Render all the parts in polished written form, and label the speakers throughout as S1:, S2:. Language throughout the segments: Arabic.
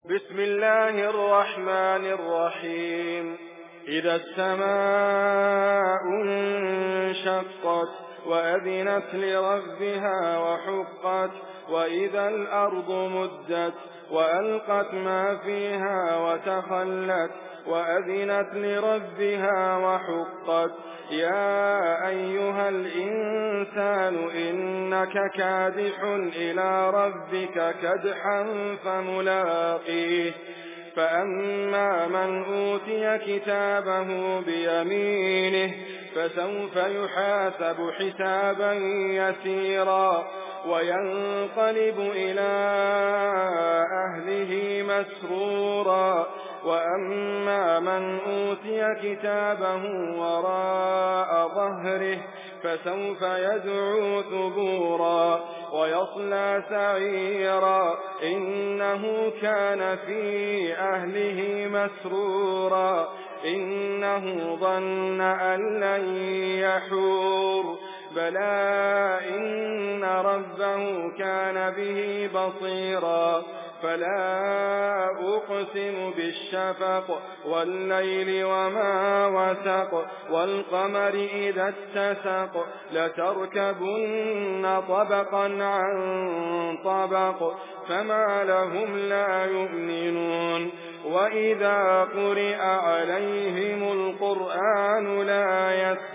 S1: بسم الله الرحمن الرحيم. إذا السماء انشقت وأذنت لربها وحقت وإذا الأرض مدت وألقت ما فيها وتخلت وأذنت لربها وحقت يا أيها الإنسان إنك كادح إلى ربك كدحا فملاقيه فأما من أوتي كتابه بيمينه فسوف يحاسب حسابا يسيرا وينقلب إلى أهله مسرورا وأما من أوتي كتابه وراء ظهره فسوف يدعو ثبورا ويصلى سعيرا إنه كان في أهله مسرورا إنه ظن أن لن يحور بلى إن ربه كان به بصيرا فلا أقسم بالشفق والليل وما وسق والقمر إذا اتسق لتركبن طبقا عن طبق فما لهم لا يؤمنون وإذا قرئ عليهم القرآن لا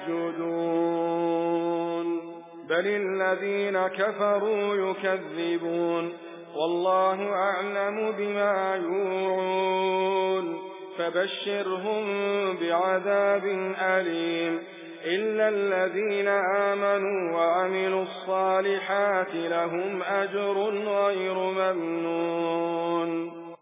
S1: يسجدون بل الذين كفروا يكذبون والله أعلم بما يوعون فبشرهم بعذاب أليم إلا الذين آمنوا وعملوا الصالحات لهم أجر غير ممنون